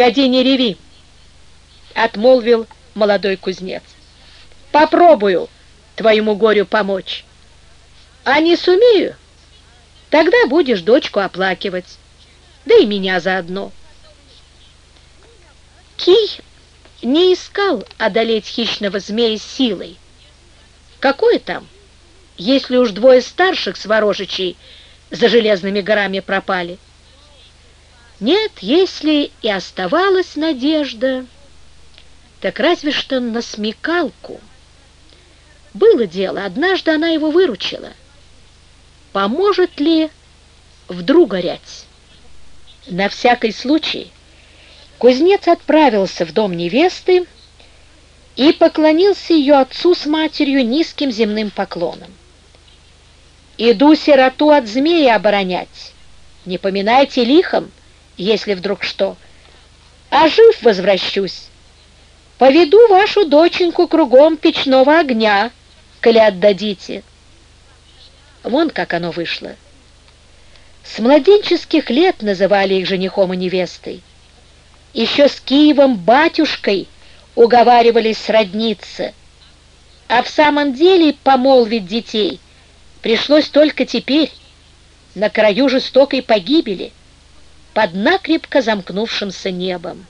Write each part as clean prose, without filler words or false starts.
Годи, не реви, отмолвил молодой кузнец. Попробую твоему горю помочь. А не сумею, тогда будешь дочку оплакивать, да и меня заодно. Кий не искал одолеть хищного змея силой. Какое там, если уж двое старших сворожичей за железными горами пропали? Нет, если и оставалась надежда, так разве что на смекалку. Было дело, однажды она его выручила. Поможет ли вдруг горять? На всякий случай кузнец отправился в дом невесты и поклонился ее отцу с матерью низким земным поклоном. «Иду сироту от змея оборонять. Не поминайте лихом, если вдруг что. А жив возвращусь. Поведу вашу доченьку кругом печного огня, коли отдадите». Вон как оно вышло. С младенческих лет называли их женихом и невестой. Еще с Киевом батюшкой уговаривались сродниться, а в самом деле помолвить детей пришлось только теперь, на краю жестокой погибели, под накрепко замкнувшимся небом.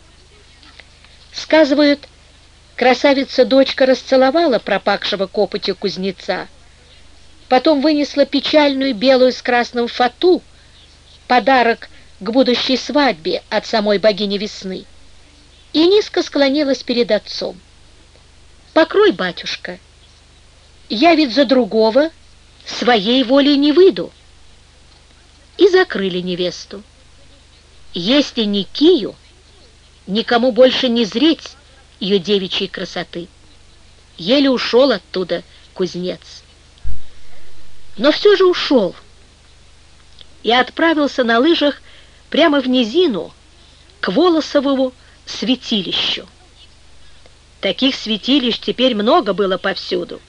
Сказывают, красавица-дочка расцеловала пропахшего копотью кузнеца, потом вынесла печальную белую с красным фату, подарок к будущей свадьбе от самой богини весны, и низко склонилась перед отцом. «Покрой, батюшка, я ведь за другого своей волей не выйду». И закрыли невесту. Если не Кию, никому больше не зреть ее девичьей красоты. Еле ушел оттуда кузнец. Но все же ушел и отправился на лыжах прямо в низину к Волосовому святилищу. Таких святилищ теперь много было повсюду.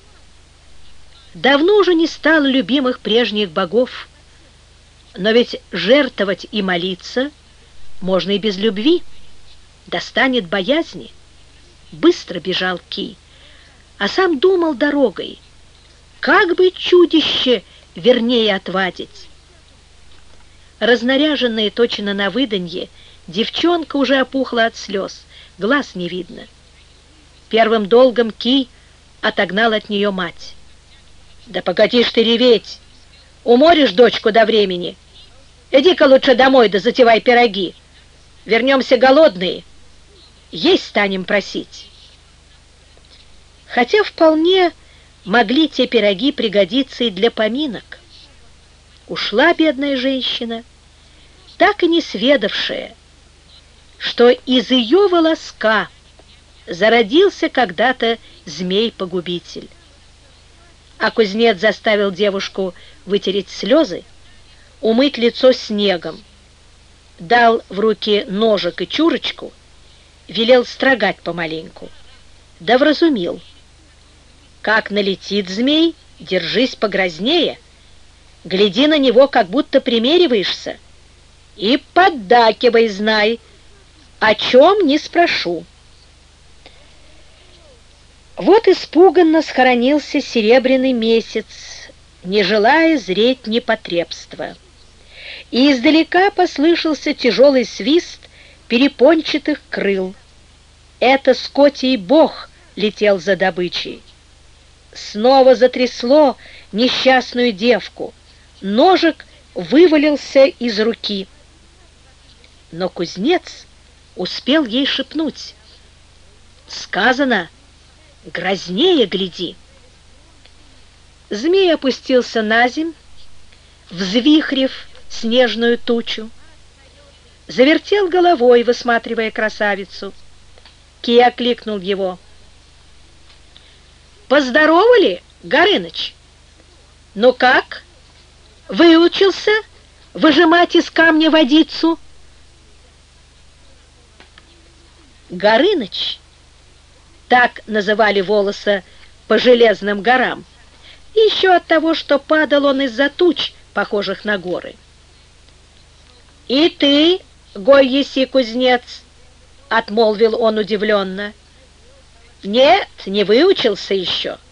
Давно уже не стало любимых прежних богов, но ведь жертвовать и молиться можно и без любви, достанет боязни. Быстро бежал Кий, а сам думал дорогой, как бы чудище вернее отвадить. Разнаряженная точно на выданье, девчонка уже опухла от слез, глаз не видно. Первым долгом Кий отогнал от нее мать. «Да погоди ж ты реветь! Уморишь дочку до времени! Иди-ка лучше домой, да затевай пироги! Вернемся голодные, есть станем просить». Хотя вполне могли те пироги пригодиться и для поминок. Ушла бедная женщина, так и не сведавшая, что из ее волоска зародился когда-то змей-погубитель. А кузнец заставил девушку вытереть слезы, умыть лицо снегом, дал в руки ножик и чурочку, велел строгать помаленьку, да вразумил: как налетит змей, держись погрознее, гляди на него, как будто примериваешься, и поддакивай, знай, о чем не спрошу. Вот испуганно схоронился серебряный месяц, не желая зреть непотребства, и издалека послышался тяжелый свист перепончатых крыл. Это скотий бог летел за добычей. Снова затрясло несчастную девку, ножик вывалился из руки. Но кузнец успел ей шепнуть: «Сказано, грознее гляди». Змей опустился наземь, взвихрив снежную тучу, завертел головой, высматривая красавицу. Кий окликнул его: «Поздоровали, Горыныч? Ну как, выучился выжимать из камня водицу?» Горыныч, так называли Волоса по железным горам, еще от того, что падал он из-за туч, похожих на горы. «И ты, гой еси, кузнец, отмолвил он удивленно. «Нет, не выучился еще».